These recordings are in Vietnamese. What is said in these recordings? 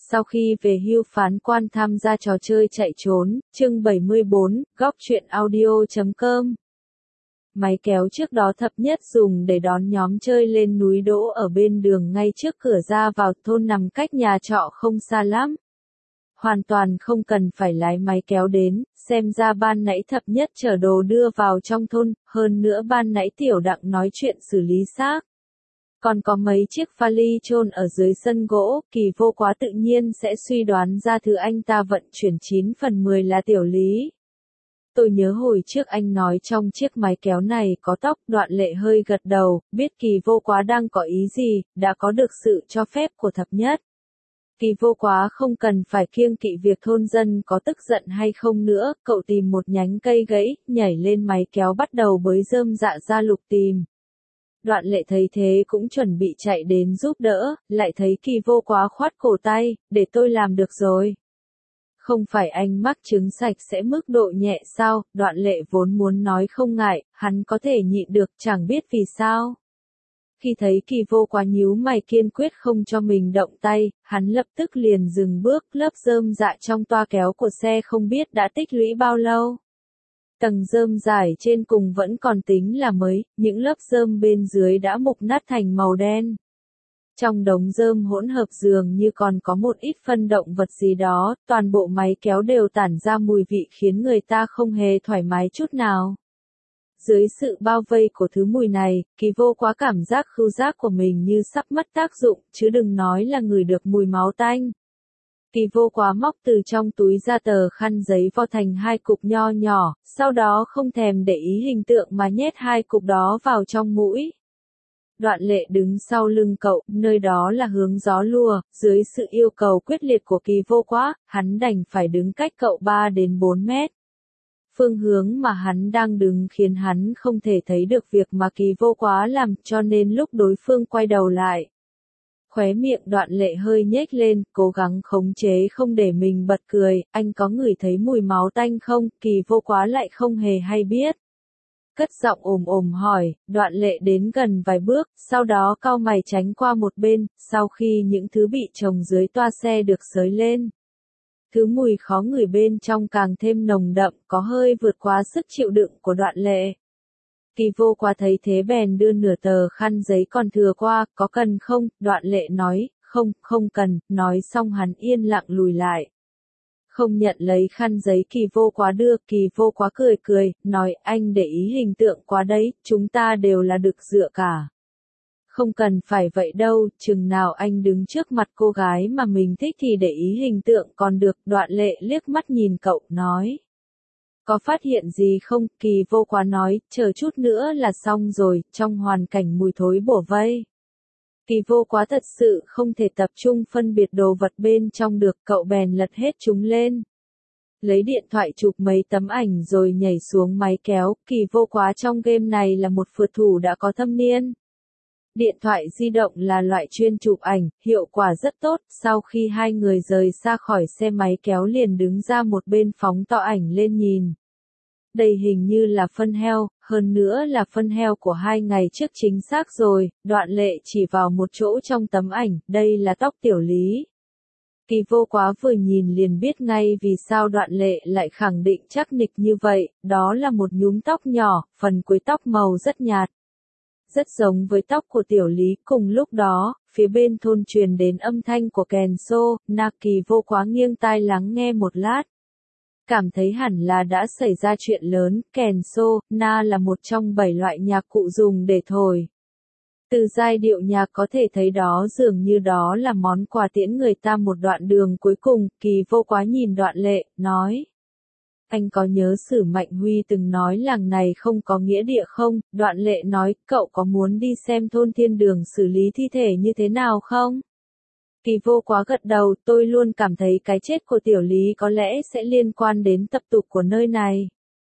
Sau khi về hưu phán quan tham gia trò chơi chạy trốn, chương 74, góc truyện audio.com. Máy kéo trước đó Thập Nhất dùng để đón nhóm chơi lên núi đỗ ở bên đường ngay trước cửa ra vào thôn nằm cách nhà trọ không xa lắm. Hoàn toàn không cần phải lái máy kéo đến, xem ra ban nãy Thập Nhất chở đồ đưa vào trong thôn, hơn nữa ban nãy Tiểu Đặng nói chuyện xử lý xác. Còn có mấy chiếc vali chôn ở dưới sân gỗ, Kỳ Vô Quá tự nhiên sẽ suy đoán ra thứ anh ta vận chuyển 9 phần 10 là Tiểu Lý. Tôi nhớ hồi trước anh nói trong chiếc máy kéo này có tóc, Đoạn Lệ hơi gật đầu, biết Kỳ Vô Quá đang có ý gì, đã có được sự cho phép của Thập Nhất. Kỳ Vô Quá không cần phải kiêng kỵ việc thôn dân có tức giận hay không nữa, cậu tìm một nhánh cây gãy, nhảy lên máy kéo bắt đầu bới rơm rạ ra lục tìm. Đoạn Lệ thấy thế cũng chuẩn bị chạy đến giúp đỡ, lại thấy Kỳ Vô Quá khoát cổ tay, để tôi làm được rồi. Không phải anh mắc chứng sạch sẽ mức độ nhẹ sao, Đoạn Lệ vốn muốn nói không ngại, hắn có thể nhịn được, chẳng biết vì sao. Khi thấy Kỳ Vô Quá nhíu mày kiên quyết không cho mình động tay, hắn lập tức liền dừng bước, lớp rơm rạ trong toa kéo của xe không biết đã tích lũy bao lâu. Tầng rơm rải trên cùng vẫn còn tính là mới, những lớp rơm bên dưới đã mục nát thành màu đen. Trong đống rơm hỗn hợp dường như còn có một ít phân động vật gì đó, toàn bộ máy kéo đều tản ra mùi vị khiến người ta không hề thoải mái chút nào. Dưới sự bao vây của thứ mùi này, Kỳ Vô Quá cảm giác khứu giác của mình như sắp mất tác dụng, chứ đừng nói là ngửi được mùi máu tanh. Kỳ Vô Quá móc từ trong túi ra tờ khăn giấy vo thành 2 cục nho nhỏ, sau đó không thèm để ý hình tượng mà nhét 2 cục đó vào trong mũi. Đoạn Lệ đứng sau lưng cậu, nơi đó là hướng gió lùa, dưới sự yêu cầu quyết liệt của Kỳ Vô Quá, hắn đành phải đứng cách cậu 3 đến 4 mét. Phương hướng mà hắn đang đứng khiến hắn không thể thấy được việc mà Kỳ Vô Quá làm, cho nên lúc đối phương quay đầu lại. Khóe miệng Đoạn Lệ hơi nhếch lên, cố gắng khống chế không để mình bật cười, anh có ngửi thấy mùi máu tanh không, Kỳ Vô Quá lại không hề hay biết. Cất giọng ồm hỏi, Đoạn Lệ đến gần vài bước, sau đó cau mày tránh qua một bên, sau khi những thứ bị trồng dưới toa xe được xới lên. Thứ mùi khó ngửi bên trong càng thêm nồng đậm, có hơi vượt quá sức chịu đựng của Đoạn Lệ. Kỳ Vô Quá thấy thế bèn đưa nửa tờ khăn giấy còn thừa qua, có cần không, Đoạn Lệ nói, không cần, nói xong hắn yên lặng lùi lại. Không nhận lấy khăn giấy Kỳ Vô Quá đưa, Kỳ Vô Quá cười, nói anh để ý hình tượng quá đấy, chúng ta đều là được dựa cả. Không cần phải vậy đâu, chừng nào anh đứng trước mặt cô gái mà mình thích thì để ý hình tượng còn được, Đoạn Lệ liếc mắt nhìn cậu, nói. Có phát hiện gì không, Kỳ Vô Quá nói, chờ chút nữa là xong rồi, trong hoàn cảnh mùi thối bủa vây. Kỳ Vô Quá thật sự không thể tập trung phân biệt đồ vật bên trong được, cậu bèn lật hết chúng lên. Lấy điện thoại chụp mấy tấm ảnh rồi nhảy xuống máy kéo, Kỳ Vô Quá trong game này là một phượt thủ đã có thâm niên. Điện thoại di động là loại chuyên chụp ảnh, hiệu quả rất tốt, sau khi hai người rời xa khỏi xe máy kéo liền đứng ra một bên phóng to ảnh lên nhìn. Đây hình như là phân heo, hơn nữa là phân heo của 2 ngày trước chính xác rồi, Đoạn Lệ chỉ vào một chỗ trong tấm ảnh, đây là tóc Tiểu Lý. Kỳ Vô Quá vừa nhìn liền biết ngay vì sao Đoạn Lệ lại khẳng định chắc nịch như vậy, đó là một nhúm tóc nhỏ, phần cuối tóc màu rất nhạt. Rất giống với tóc của Tiểu Lý, cùng lúc đó, phía bên thôn truyền đến âm thanh của kèn xô, Kỳ Vô Quá nghiêng tai lắng nghe một lát. Cảm thấy hẳn là đã xảy ra chuyện lớn, kèn xô, là một trong 7 loại nhạc cụ dùng để thổi. Từ giai điệu nhạc có thể thấy đó dường như đó là món quà tiễn người ta một đoạn đường cuối cùng, Kỳ Vô Quá nhìn Đoạn Lệ, nói. Anh có nhớ Sử Mạnh Huy từng nói làng này không có nghĩa địa không? Đoạn Lệ nói, cậu có muốn đi xem thôn Thiên Đường xử lý thi thể như thế nào không? Kỳ Vô Quá gật đầu, tôi luôn cảm thấy cái chết của Tiểu Lý có lẽ sẽ liên quan đến tập tục của nơi này.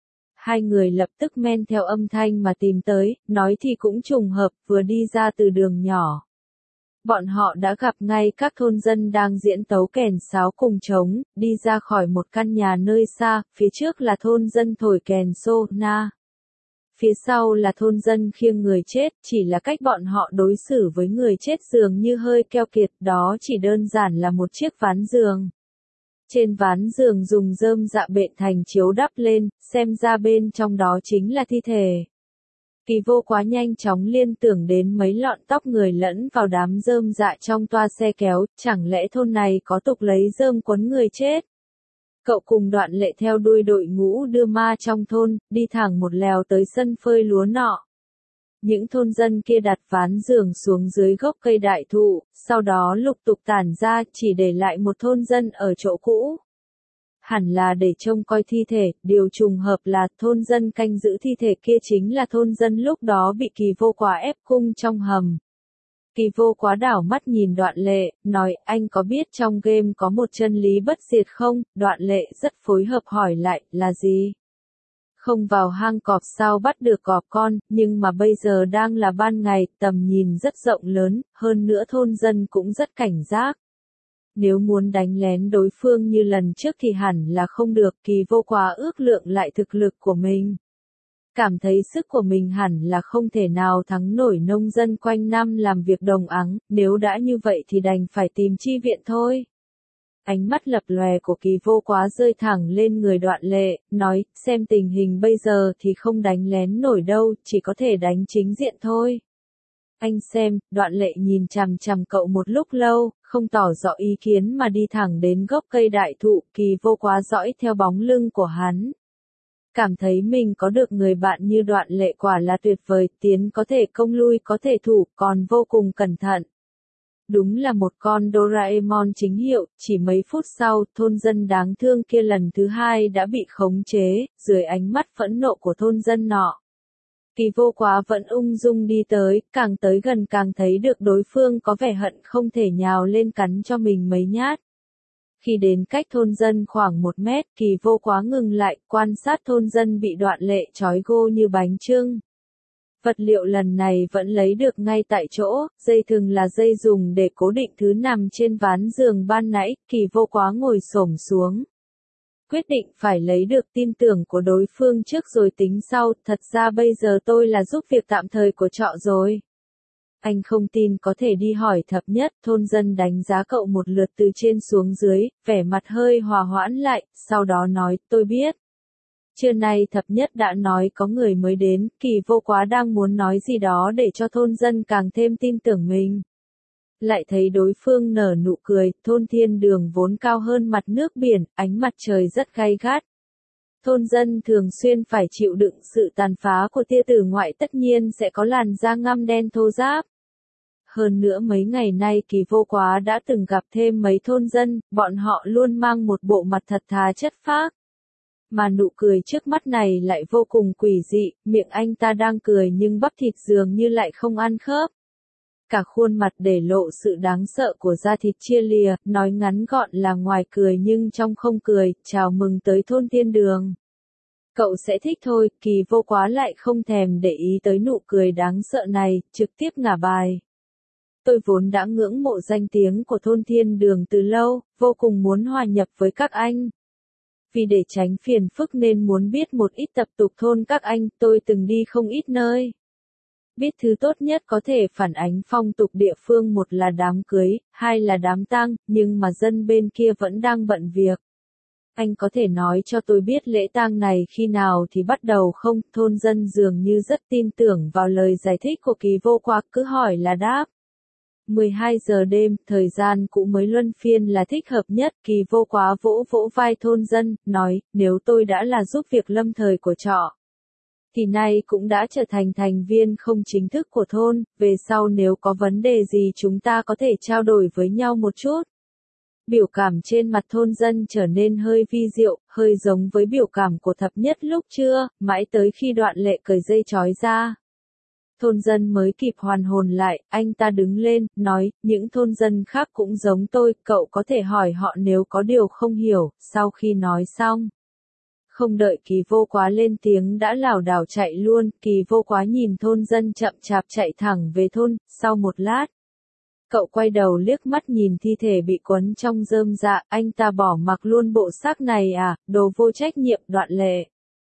Hai người lập tức men theo âm thanh mà tìm tới, nói thì cũng trùng hợp, vừa đi ra từ đường nhỏ. Bọn họ đã gặp ngay các thôn dân đang diễn tấu kèn sáo cùng trống, đi ra khỏi một căn nhà nơi xa, phía trước là thôn dân thổi kèn xô, phía sau là thôn dân khiêng người chết, chỉ là cách bọn họ đối xử với người chết dường như hơi keo kiệt, đó chỉ đơn giản là một chiếc ván giường. Trên ván giường dùng rơm dạ bện thành chiếu đắp lên, xem ra bên trong đó chính là thi thể. Kỳ Vô Quá nhanh chóng liên tưởng đến mấy lọn tóc người lẫn vào đám rơm dạ trong toa xe kéo, chẳng lẽ thôn này có tục lấy rơm quấn người chết? Cậu cùng Đoạn Lệ theo đuôi đội ngũ đưa ma trong thôn, đi thẳng một lèo tới sân phơi lúa nọ. Những thôn dân kia đặt ván giường xuống dưới gốc cây đại thụ, sau đó lục tục tản ra, chỉ để lại một thôn dân ở chỗ cũ. Hẳn là để trông coi thi thể, điều trùng hợp là thôn dân canh giữ thi thể kia chính là thôn dân lúc đó bị Kỳ Vô Quá ép cung trong hầm. Kỳ Vô Quá đảo mắt nhìn Đoạn Lệ, nói, anh có biết trong game có một chân lý bất diệt không? Đoạn Lệ rất phối hợp hỏi lại, là gì? Không vào hang cọp sao bắt được cọp con, nhưng mà bây giờ đang là ban ngày, tầm nhìn rất rộng lớn, hơn nữa thôn dân cũng rất cảnh giác. Nếu muốn đánh lén đối phương như lần trước thì hẳn là không được. Kỳ Vô Quá ước lượng lại thực lực của mình. Cảm thấy sức của mình hẳn là không thể nào thắng nổi nông dân quanh năm làm việc đồng áng, nếu đã như vậy thì đành phải tìm chi viện thôi. Ánh mắt lập lòe của Kỳ Vô Quá rơi thẳng lên người Đoạn Lệ, nói, xem tình hình bây giờ thì không đánh lén nổi đâu, chỉ có thể đánh chính diện thôi. Anh xem, Đoạn Lệ nhìn chằm chằm cậu một lúc lâu, không tỏ rõ ý kiến mà đi thẳng đến gốc cây đại thụ. Kỳ Vô Quá dõi theo bóng lưng của hắn. Cảm thấy mình có được người bạn như Đoạn Lệ quả là tuyệt vời, tiến có thể công lui có thể thủ, còn vô cùng cẩn thận. Đúng là một con Doraemon chính hiệu, chỉ mấy phút sau, thôn dân đáng thương kia lần thứ hai đã bị khống chế, dưới ánh mắt phẫn nộ của thôn dân nọ. Kỳ Vô Quá vẫn ung dung đi tới gần càng thấy được đối phương có vẻ hận không thể nhào lên cắn cho mình mấy nhát. Khi đến cách thôn dân khoảng 1 mét, Kỳ Vô Quá ngừng lại, quan sát thôn dân bị Đoạn Lệ trói gô như bánh chưng. Vật liệu lần này vẫn lấy được ngay tại chỗ, dây thừng là dây dùng để cố định thứ nằm trên ván giường ban nãy. Kỳ Vô Quá ngồi xổm xuống. Quyết định phải lấy được tin tưởng của đối phương trước rồi tính sau, thật ra bây giờ tôi là giúp việc tạm thời của trọ rồi. Anh không tin có thể đi hỏi Thập Nhất. Thôn dân đánh giá cậu một lượt từ trên xuống dưới, vẻ mặt hơi hòa hoãn lại, sau đó nói, tôi biết. Trưa nay Thập Nhất đã nói có người mới đến. Kỳ Vô Quá đang muốn nói gì đó để cho thôn dân càng thêm tin tưởng mình. Lại thấy đối phương nở nụ cười. Thôn Thiên Đường vốn cao hơn mặt nước biển, ánh mặt trời rất gay gắt. Thôn dân thường xuyên phải chịu đựng sự tàn phá của tia tử ngoại, tất nhiên sẽ có làn da ngăm đen thô ráp. Hơn nữa mấy ngày nay Kỳ Vô Quá đã từng gặp thêm mấy thôn dân, bọn họ luôn mang một bộ mặt thật thà chất phác. Mà nụ cười trước mắt này lại vô cùng quỷ dị, miệng anh ta đang cười nhưng bắp thịt dường như lại không ăn khớp. Cả khuôn mặt để lộ sự đáng sợ của da thịt chia lìa, nói ngắn gọn là ngoài cười nhưng trong không cười. Chào mừng tới thôn Thiên Đường. Cậu sẽ thích thôi. Kỳ Vô Quá lại không thèm để ý tới nụ cười đáng sợ này, trực tiếp ngả bài. Tôi vốn đã ngưỡng mộ danh tiếng của thôn Thiên Đường từ lâu, vô cùng muốn hòa nhập với các anh. Vì để tránh phiền phức nên muốn biết một ít tập tục thôn các anh, tôi từng đi không ít nơi. Biết thứ tốt nhất có thể phản ánh phong tục địa phương, một là đám cưới, hai là đám tang, nhưng mà dân bên kia vẫn đang bận việc. Anh có thể nói cho tôi biết lễ tang này khi nào thì bắt đầu không? Thôn dân dường như rất tin tưởng vào lời giải thích của Kỳ Vô Quá, cứ hỏi là đáp. 12 giờ đêm, thời gian cũng mới luân phiên là thích hợp nhất. Kỳ Vô Quá vỗ vỗ vai thôn dân, nói, nếu tôi đã là giúp việc lâm thời của trọ, thì nay cũng đã trở thành thành viên không chính thức của thôn, về sau nếu có vấn đề gì chúng ta có thể trao đổi với nhau một chút. Biểu cảm trên mặt thôn dân trở nên hơi vi diệu, hơi giống với biểu cảm của Thập Nhất lúc trưa, mãi tới khi Đoạn Lệ cởi dây trói ra. Thôn dân mới kịp hoàn hồn lại, anh ta đứng lên, nói, những thôn dân khác cũng giống tôi, cậu có thể hỏi họ nếu có điều không hiểu. Sau khi nói xong, không đợi Kỳ Vô Quá lên tiếng đã lảo đảo chạy luôn. Kỳ Vô Quá nhìn thôn dân chậm chạp chạy thẳng về thôn. Sau một lát, cậu quay đầu liếc mắt nhìn thi thể bị quấn trong rơm dạ, anh ta bỏ mặc luôn bộ xác này à, đồ vô trách nhiệm. Đoạn Lệ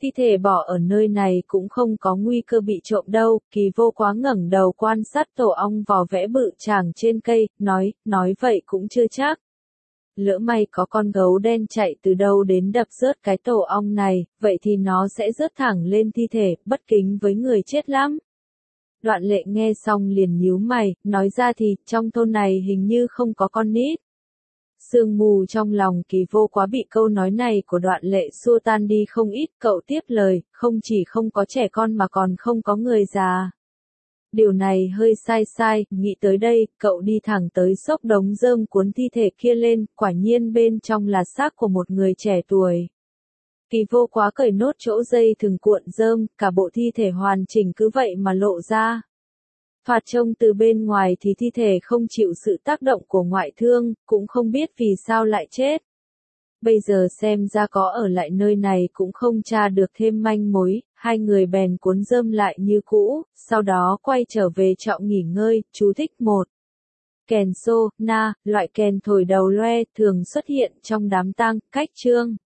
Thi thể bỏ ở nơi này cũng không có nguy cơ bị trộm đâu, Kỳ Vô Quá ngẩng đầu quan sát tổ ong vò vẽ bự chảng trên cây, nói vậy cũng chưa chắc. Lỡ may có con gấu đen chạy từ đâu đến đập rớt cái tổ ong này, vậy thì nó sẽ rớt thẳng lên thi thể, bất kính với người chết lắm. Đoạn Lệ nghe xong liền nhíu mày, nói ra thì, trong thôn này hình như không có con nít. Sương mù trong lòng Kỳ Vô Quá bị câu nói này của Đoạn Lệ xua tan đi không ít, cậu tiếp lời, không chỉ không có trẻ con mà còn không có người già. Điều này hơi sai, nghĩ tới đây, cậu đi thẳng tới xốc đống rơm cuốn thi thể kia lên, quả nhiên bên trong là xác của một người trẻ tuổi. Kỳ Vô Quá cởi nốt chỗ dây thừng cuộn rơm, cả bộ thi thể hoàn chỉnh cứ vậy mà lộ ra. Thoạt trông từ bên ngoài thì thi thể không chịu sự tác động của ngoại thương, cũng không biết vì sao lại chết. Bây giờ xem ra có ở lại nơi này cũng không tra được thêm manh mối, hai người bèn cuốn rơm lại như cũ, sau đó quay trở về trọ nghỉ ngơi. Chú thích 1. Kèn sô, na, loại kèn thổi đầu loe, thường xuất hiện trong đám tang, cách chương.